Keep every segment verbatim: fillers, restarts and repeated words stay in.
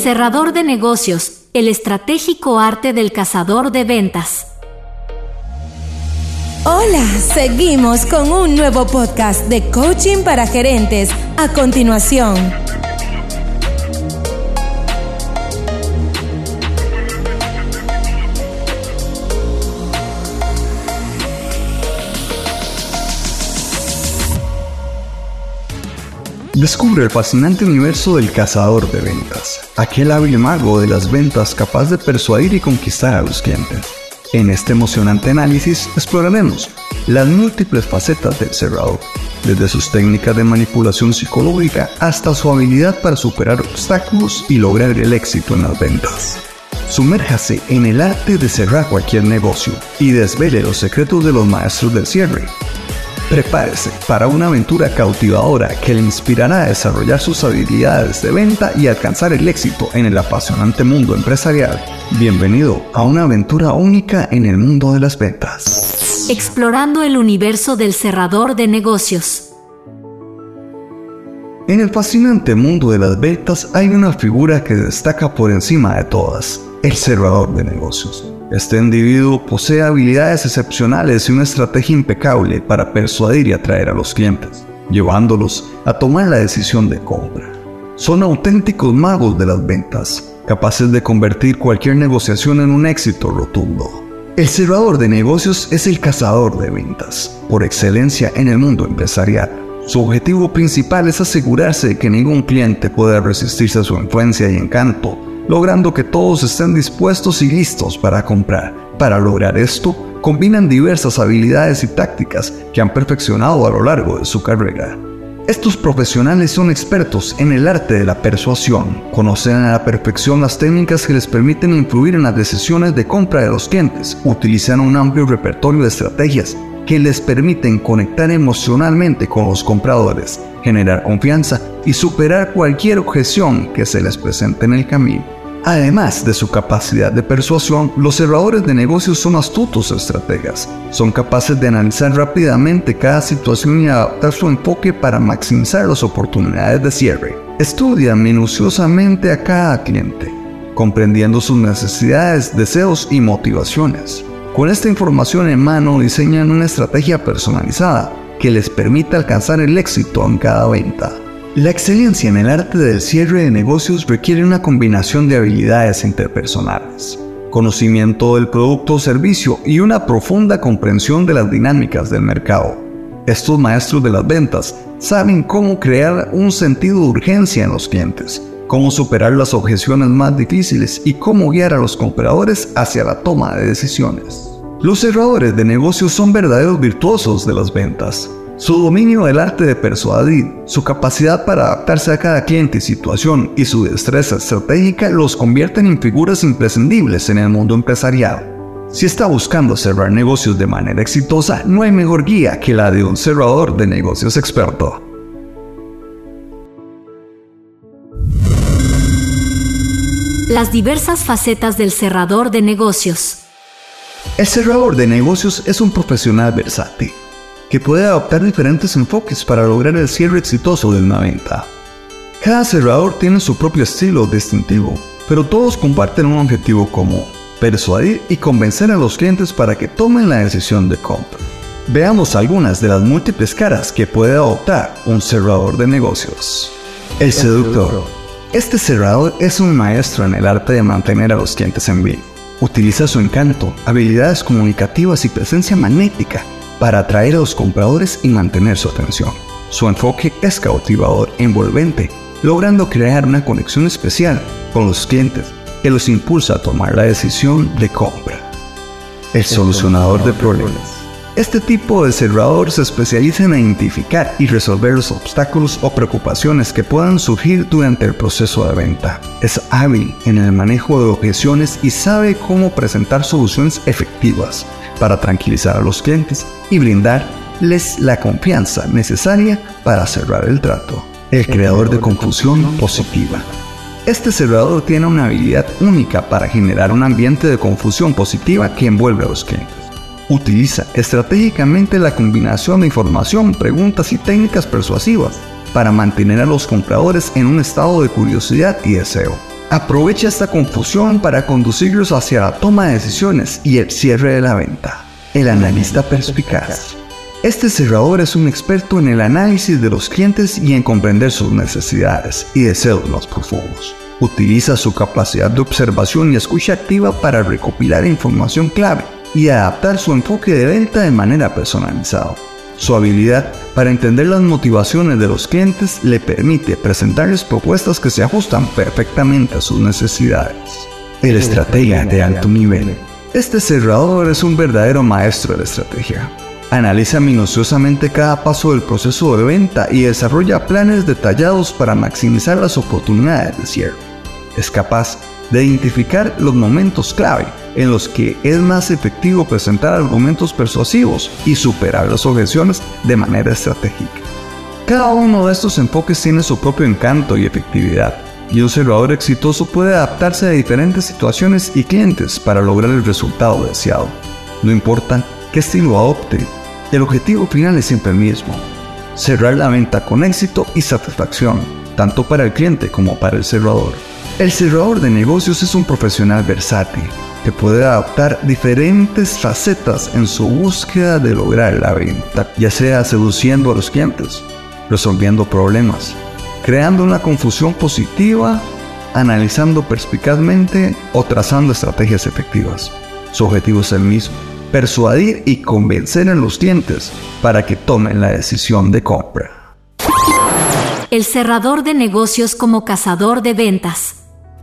Cerrador de negocios, el estratégico arte del cazador de ventas. Hola, seguimos con un nuevo podcast de coaching para gerentes. A continuación. Descubre el fascinante universo del cazador de ventas, aquel hábil mago de las ventas capaz de persuadir y conquistar a los clientes. En este emocionante análisis exploraremos las múltiples facetas del cerrador, desde sus técnicas de manipulación psicológica hasta su habilidad para superar obstáculos y lograr el éxito en las ventas. Sumérjase en el arte de cerrar cualquier negocio y desvele los secretos de los maestros del cierre. Prepárese para una aventura cautivadora que le inspirará a desarrollar sus habilidades de venta y alcanzar el éxito en el apasionante mundo empresarial. Bienvenido a una aventura única en el mundo de las ventas. Explorando el universo del cerrador de negocios. En el fascinante mundo de las ventas hay una figura que destaca por encima de todas: el cerrador de negocios. Este individuo posee habilidades excepcionales y una estrategia impecable para persuadir y atraer a los clientes, llevándolos a tomar la decisión de compra. Son auténticos magos de las ventas, capaces de convertir cualquier negociación en un éxito rotundo. El cerrador de negocios es el cazador de ventas, por excelencia en el mundo empresarial. Su objetivo principal es asegurarse de que ningún cliente pueda resistirse a su influencia y encanto, logrando que todos estén dispuestos y listos para comprar. Para lograr esto, combinan diversas habilidades y tácticas que han perfeccionado a lo largo de su carrera. Estos profesionales son expertos en el arte de la persuasión, conocen a la perfección las técnicas que les permiten influir en las decisiones de compra de los clientes, utilizan un amplio repertorio de estrategias que les permiten conectar emocionalmente con los compradores, generar confianza y superar cualquier objeción que se les presente en el camino. Además de su capacidad de persuasión, los cerradores de negocios son astutos estrategas. Son capaces de analizar rápidamente cada situación y adaptar su enfoque para maximizar las oportunidades de cierre. Estudian minuciosamente a cada cliente, comprendiendo sus necesidades, deseos y motivaciones. Con esta información en mano diseñan una estrategia personalizada que les permite alcanzar el éxito en cada venta. La excelencia en el arte del cierre de negocios requiere una combinación de habilidades interpersonales, conocimiento del producto o servicio y una profunda comprensión de las dinámicas del mercado. Estos maestros de las ventas saben cómo crear un sentido de urgencia en los clientes, cómo superar las objeciones más difíciles y cómo guiar a los compradores hacia la toma de decisiones. Los cerradores de negocios son verdaderos virtuosos de las ventas. Su dominio del arte de persuadir, su capacidad para adaptarse a cada cliente y situación y su destreza estratégica los convierten en figuras imprescindibles en el mundo empresarial. Si está buscando cerrar negocios de manera exitosa, no hay mejor guía que la de un cerrador de negocios experto. Las diversas facetas del cerrador de negocios. El cerrador de negocios es un profesional versátil, que puede adoptar diferentes enfoques para lograr el cierre exitoso de una venta. Cada cerrador tiene su propio estilo distintivo, pero todos comparten un objetivo común: persuadir y convencer a los clientes para que tomen la decisión de compra. Veamos algunas de las múltiples caras que puede adoptar un cerrador de negocios. El seductor. Este cerrador es un maestro en el arte de mantener a los clientes en vilo. Utiliza su encanto, habilidades comunicativas y presencia magnética para atraer a los compradores y mantener su atención. Su enfoque es cautivador e envolvente, logrando crear una conexión especial con los clientes que los impulsa a tomar la decisión de compra. El solucionador de problemas. Este tipo de cerrador se especializa en identificar y resolver los obstáculos o preocupaciones que puedan surgir durante el proceso de venta. Es hábil en el manejo de objeciones y sabe cómo presentar soluciones efectivas para tranquilizar a los clientes y brindarles la confianza necesaria para cerrar el trato. El creador de confusión positiva. Este cerrador tiene una habilidad única para generar un ambiente de confusión positiva que envuelve a los clientes. Utiliza estratégicamente la combinación de información, preguntas y técnicas persuasivas para mantener a los compradores en un estado de curiosidad y deseo. Aprovecha esta confusión para conducirlos hacia la toma de decisiones y el cierre de la venta. El analista perspicaz. Este cerrador es un experto en el análisis de los clientes y en comprender sus necesidades y deseos más profundos. Utiliza su capacidad de observación y escucha activa para recopilar información clave y adaptar su enfoque de venta de manera personalizada. Su habilidad para entender las motivaciones de los clientes le permite presentarles propuestas que se ajustan perfectamente a sus necesidades. El estratega de alto nivel. Este cerrador es un verdadero maestro de la estrategia. Analiza minuciosamente cada paso del proceso de venta y desarrolla planes detallados para maximizar las oportunidades de cierre. Es capaz de identificar los momentos clave en los que es más efectivo presentar argumentos persuasivos y superar las objeciones de manera estratégica. Cada uno de estos enfoques tiene su propio encanto y efectividad, y un cerrador exitoso puede adaptarse a diferentes situaciones y clientes para lograr el resultado deseado. No importa qué estilo adopte, el objetivo final es siempre el mismo: cerrar la venta con éxito y satisfacción, tanto para el cliente como para el cerrador. El cerrador de negocios es un profesional versátil que puede adoptar diferentes facetas en su búsqueda de lograr la venta, ya sea seduciendo a los clientes, resolviendo problemas, creando una confusión positiva, analizando perspicazmente o trazando estrategias efectivas. Su objetivo es el mismo: persuadir y convencer a los clientes para que tomen la decisión de compra. El cerrador de negocios como cazador de ventas.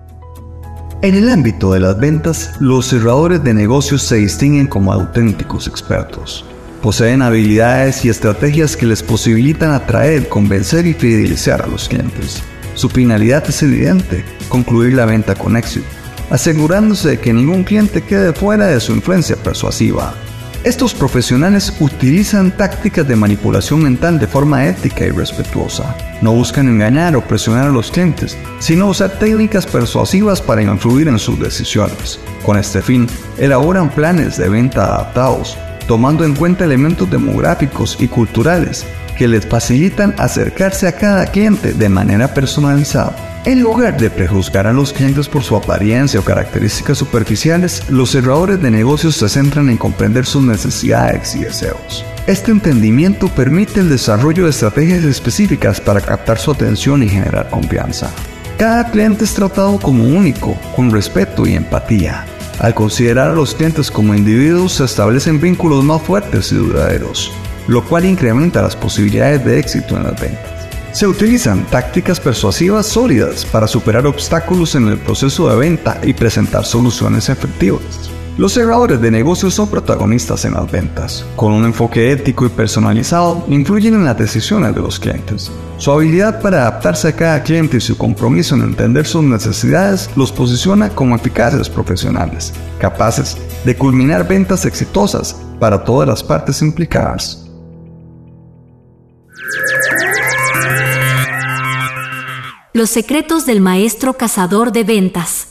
En el ámbito de las ventas, los cerradores de negocios se distinguen como auténticos expertos. Poseen habilidades y estrategias que les posibilitan atraer, convencer y fidelizar a los clientes. Su finalidad es evidente: concluir la venta con éxito, asegurándose de que ningún cliente quede fuera de su influencia persuasiva. Estos profesionales utilizan tácticas de manipulación mental de forma ética y respetuosa. No buscan engañar o presionar a los clientes, sino usar técnicas persuasivas para influir en sus decisiones. Con este fin, elaboran planes de venta adaptados, tomando en cuenta elementos demográficos y culturales que les facilitan acercarse a cada cliente de manera personalizada. En lugar de prejuzgar a los clientes por su apariencia o características superficiales, los cerradores de negocios se centran en comprender sus necesidades y deseos. Este entendimiento permite el desarrollo de estrategias específicas para captar su atención y generar confianza. Cada cliente es tratado como único, con respeto y empatía. Al considerar a los clientes como individuos, se establecen vínculos más fuertes y duraderos, lo cual incrementa las posibilidades de éxito en las ventas. Se utilizan tácticas persuasivas sólidas para superar obstáculos en el proceso de venta y presentar soluciones efectivas. Los cerradores de negocios son protagonistas en las ventas. Con un enfoque ético y personalizado, influyen en las decisiones de los clientes. Su habilidad para adaptarse a cada cliente y su compromiso en entender sus necesidades los posiciona como eficaces profesionales, capaces de culminar ventas exitosas para todas las partes implicadas. Los secretos del maestro cazador de ventas.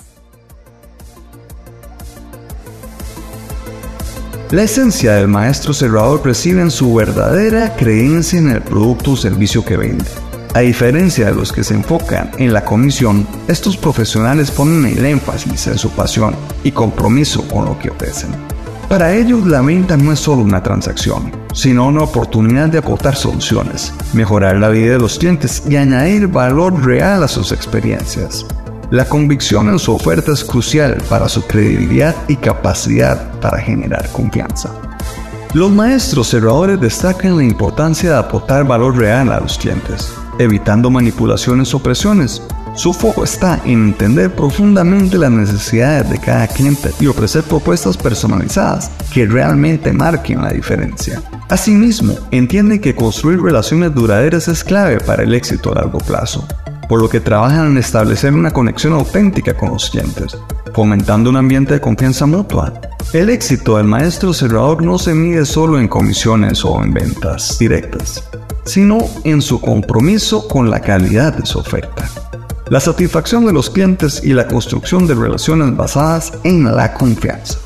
La esencia del maestro cerrador reside en su verdadera creencia en el producto o servicio que vende. A diferencia de los que se enfocan en la comisión, estos profesionales ponen el énfasis en su pasión y compromiso con lo que ofrecen. Para ellos, la venta no es solo una transacción, sino una oportunidad de aportar soluciones, mejorar la vida de los clientes y añadir valor real a sus experiencias. La convicción en su oferta es crucial para su credibilidad y capacidad para generar confianza. Los maestros cerradores destacan la importancia de aportar valor real a los clientes, evitando manipulaciones o presiones. Su foco está en entender profundamente las necesidades de cada cliente y ofrecer propuestas personalizadas que realmente marquen la diferencia. Asimismo, entienden que construir relaciones duraderas es clave para el éxito a largo plazo, por lo que trabajan en establecer una conexión auténtica con los clientes, fomentando un ambiente de confianza mutua. El éxito del maestro cerrador no se mide solo en comisiones o en ventas directas, sino en su compromiso con la calidad de su oferta, la satisfacción de los clientes y la construcción de relaciones basadas en la confianza.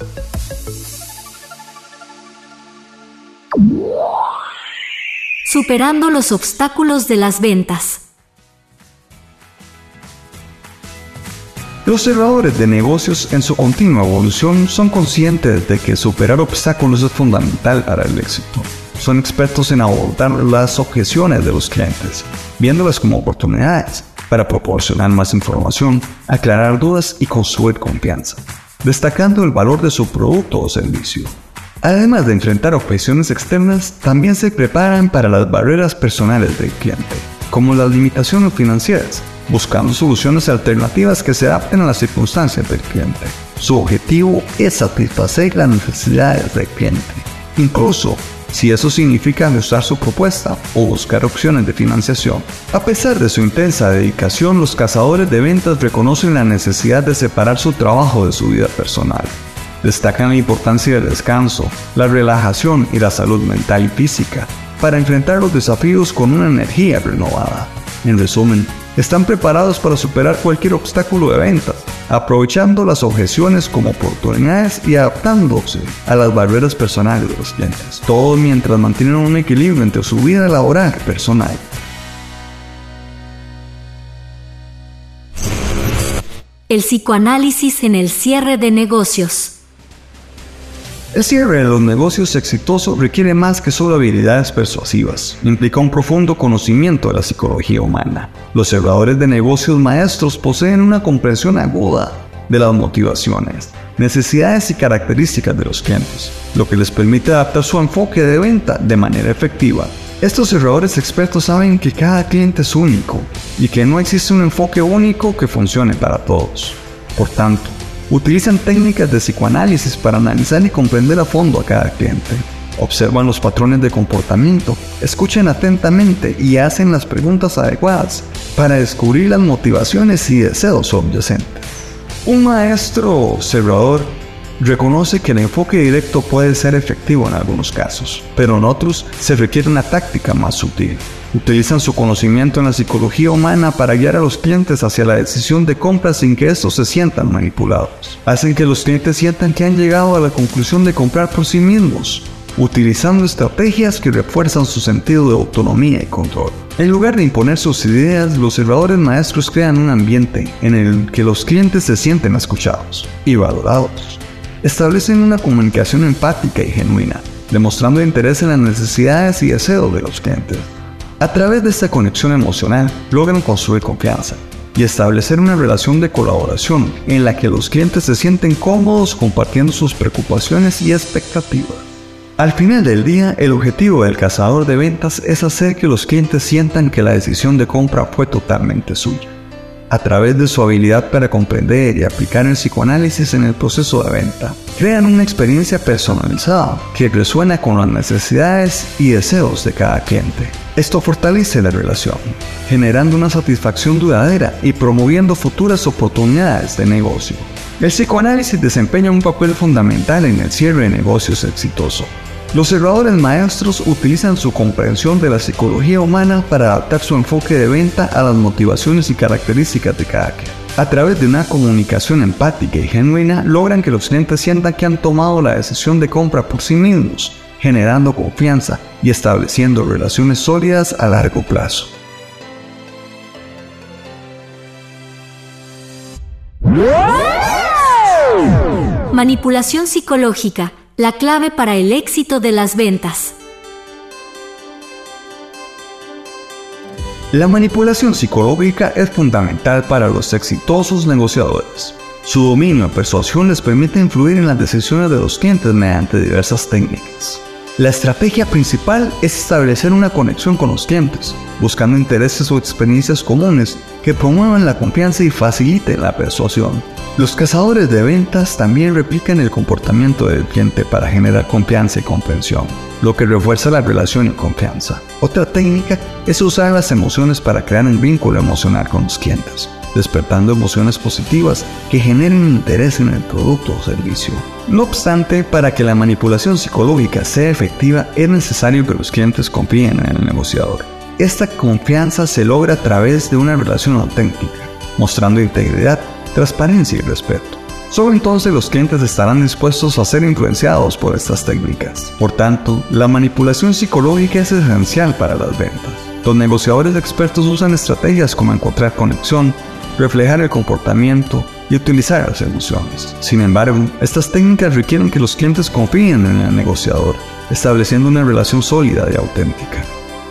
Superando los obstáculos de las ventas. Los cerradores de negocios en su continua evolución son conscientes de que superar obstáculos es fundamental para el éxito. Son expertos en abordar las objeciones de los clientes, viéndolas como oportunidades para proporcionar más información, aclarar dudas y construir confianza, destacando el valor de su producto o servicio. Además de enfrentar objeciones externas, también se preparan para las barreras personales del cliente, como las limitaciones financieras, buscando soluciones alternativas que se adapten a las circunstancias del cliente. Su objetivo es satisfacer las necesidades del cliente, incluso si eso significa ajustar su propuesta o buscar opciones de financiación. A pesar de su intensa dedicación, los cazadores de ventas reconocen la necesidad de separar su trabajo de su vida personal. Destacan la importancia del descanso, la relajación y la salud mental y física para enfrentar los desafíos con una energía renovada. En resumen, están preparados para superar cualquier obstáculo de ventas, aprovechando las objeciones como oportunidades y adaptándose a las barreras personales de los clientes, todo mientras mantienen un equilibrio entre su vida laboral y personal. El psicoanálisis en el cierre de negocios. El cierre de los negocios exitosos requiere más que solo habilidades persuasivas. Implica un profundo conocimiento de la psicología humana. Los cerradores de negocios maestros poseen una comprensión aguda de las motivaciones, necesidades y características de los clientes, lo que les permite adaptar su enfoque de venta de manera efectiva. Estos cerradores expertos saben que cada cliente es único y que no existe un enfoque único que funcione para todos. Por tanto, utilizan técnicas de psicoanálisis para analizar y comprender a fondo a cada cliente. Observan los patrones de comportamiento, escuchan atentamente y hacen las preguntas adecuadas para descubrir las motivaciones y deseos subyacentes. Un maestro cerrador reconoce que el enfoque directo puede ser efectivo en algunos casos, pero en otros se requiere una táctica más sutil. Utilizan su conocimiento en la psicología humana para guiar a los clientes hacia la decisión de compra sin que estos se sientan manipulados. Hacen que los clientes sientan que han llegado a la conclusión de comprar por sí mismos, utilizando estrategias que refuerzan su sentido de autonomía y control. En lugar de imponer sus ideas, los cerradores maestros crean un ambiente en el que los clientes se sienten escuchados y valorados. Establecen una comunicación empática y genuina, demostrando interés en las necesidades y deseos de los clientes. A través de esta conexión emocional, logran construir confianza y establecer una relación de colaboración en la que los clientes se sienten cómodos compartiendo sus preocupaciones y expectativas. Al final del día, el objetivo del cazador de ventas es hacer que los clientes sientan que la decisión de compra fue totalmente suya. A través de su habilidad para comprender y aplicar el psicoanálisis en el proceso de venta, crean una experiencia personalizada que resuena con las necesidades y deseos de cada cliente. Esto fortalece la relación, generando una satisfacción duradera y promoviendo futuras oportunidades de negocio. El psicoanálisis desempeña un papel fundamental en el cierre de negocios exitoso. Los cerradores maestros utilizan su comprensión de la psicología humana para adaptar su enfoque de venta a las motivaciones y características de cada cliente. A través de una comunicación empática y genuina, logran que los clientes sientan que han tomado la decisión de compra por sí mismos, generando confianza y estableciendo relaciones sólidas a largo plazo. Manipulación psicológica, la clave para el éxito de las ventas. La manipulación psicológica es fundamental para los exitosos negociadores. Su dominio en persuasión les permite influir en las decisiones de los clientes mediante diversas técnicas. La estrategia principal es establecer una conexión con los clientes, buscando intereses o experiencias comunes que promuevan la confianza y faciliten la persuasión. Los cazadores de ventas también replican el comportamiento del cliente para generar confianza y comprensión, lo que refuerza la relación y confianza. Otra técnica es usar las emociones para crear un vínculo emocional con los clientes, despertando emociones positivas que generen interés en el producto o servicio. No obstante, para que la manipulación psicológica sea efectiva, es necesario que los clientes confíen en el negociador. Esta confianza se logra a través de una relación auténtica, mostrando integridad, transparencia y respeto. Solo entonces los clientes estarán dispuestos a ser influenciados por estas técnicas. Por tanto, la manipulación psicológica es esencial para las ventas. Los negociadores expertos usan estrategias como encontrar conexión, reflejar el comportamiento y utilizar las emociones. Sin embargo, estas técnicas requieren que los clientes confíen en el negociador, estableciendo una relación sólida y auténtica.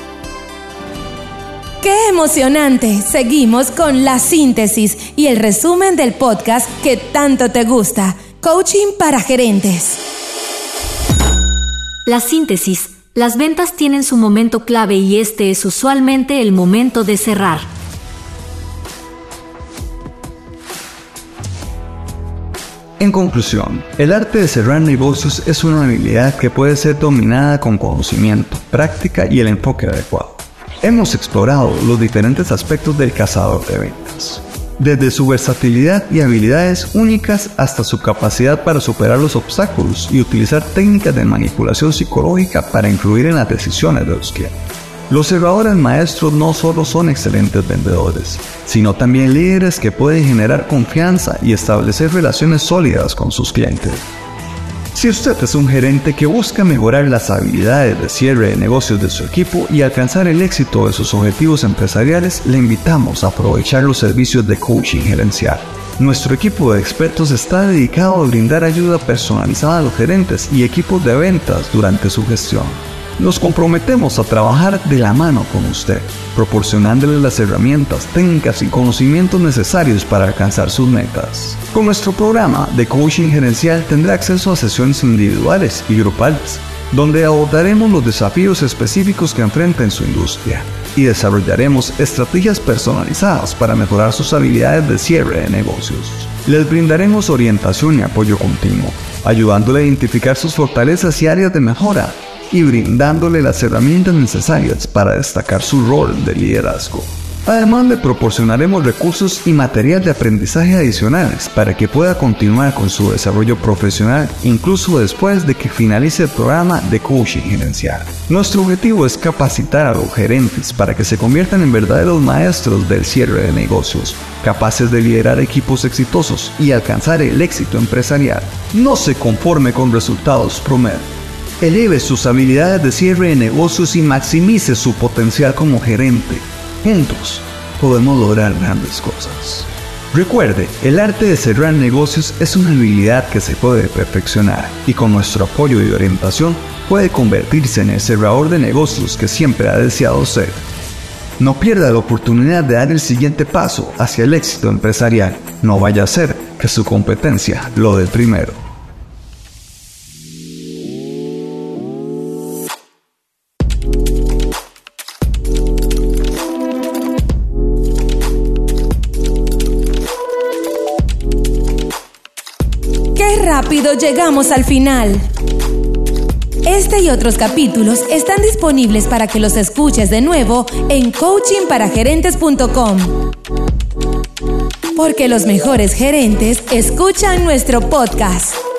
¡Qué emocionante! Seguimos con la síntesis y el resumen del podcast que tanto te gusta. Coaching para gerentes. La síntesis. Las ventas tienen su momento clave y este es usualmente el momento de cerrar. En conclusión, el arte de cerrar negocios es una habilidad que puede ser dominada con conocimiento, práctica y el enfoque adecuado. Hemos explorado los diferentes aspectos del cazador de ventas, desde su versatilidad y habilidades únicas hasta su capacidad para superar los obstáculos y utilizar técnicas de manipulación psicológica para influir en las decisiones de los clientes. Los cerradores maestros no solo son excelentes vendedores, sino también líderes que pueden generar confianza y establecer relaciones sólidas con sus clientes. Si usted es un gerente que busca mejorar las habilidades de cierre de negocios de su equipo y alcanzar el éxito de sus objetivos empresariales, le invitamos a aprovechar los servicios de coaching gerencial. Nuestro equipo de expertos está dedicado a brindar ayuda personalizada a los gerentes y equipos de ventas durante su gestión. Nos comprometemos a trabajar de la mano con usted, proporcionándole las herramientas, técnicas y conocimientos necesarios para alcanzar sus metas. Con nuestro programa de coaching gerencial tendrá acceso a sesiones individuales y grupales, donde abordaremos los desafíos específicos que enfrenta en su industria y desarrollaremos estrategias personalizadas para mejorar sus habilidades de cierre de negocios. Les brindaremos orientación y apoyo continuo, ayudándole a identificar sus fortalezas y áreas de mejora, y brindándole las herramientas necesarias para destacar su rol de liderazgo. Además, le proporcionaremos recursos y material de aprendizaje adicionales para que pueda continuar con su desarrollo profesional incluso después de que finalice el programa de coaching gerencial. Nuestro objetivo es capacitar a los gerentes para que se conviertan en verdaderos maestros del cierre de negocios, capaces de liderar equipos exitosos y alcanzar el éxito empresarial. No se conforme con resultados promedio. Eleve sus habilidades de cierre de negocios y maximice su potencial como gerente. Juntos podemos lograr grandes cosas. Recuerde, el arte de cerrar negocios es una habilidad que se puede perfeccionar y con nuestro apoyo y orientación puede convertirse en el cerrador de negocios que siempre ha deseado ser. No pierda la oportunidad de dar el siguiente paso hacia el éxito empresarial. No vaya a ser que su competencia lo dé primero. Rápido llegamos al final. Este y otros capítulos están disponibles para que los escuches de nuevo en coaching para gerentes punto com. Porque los mejores gerentes escuchan nuestro podcast.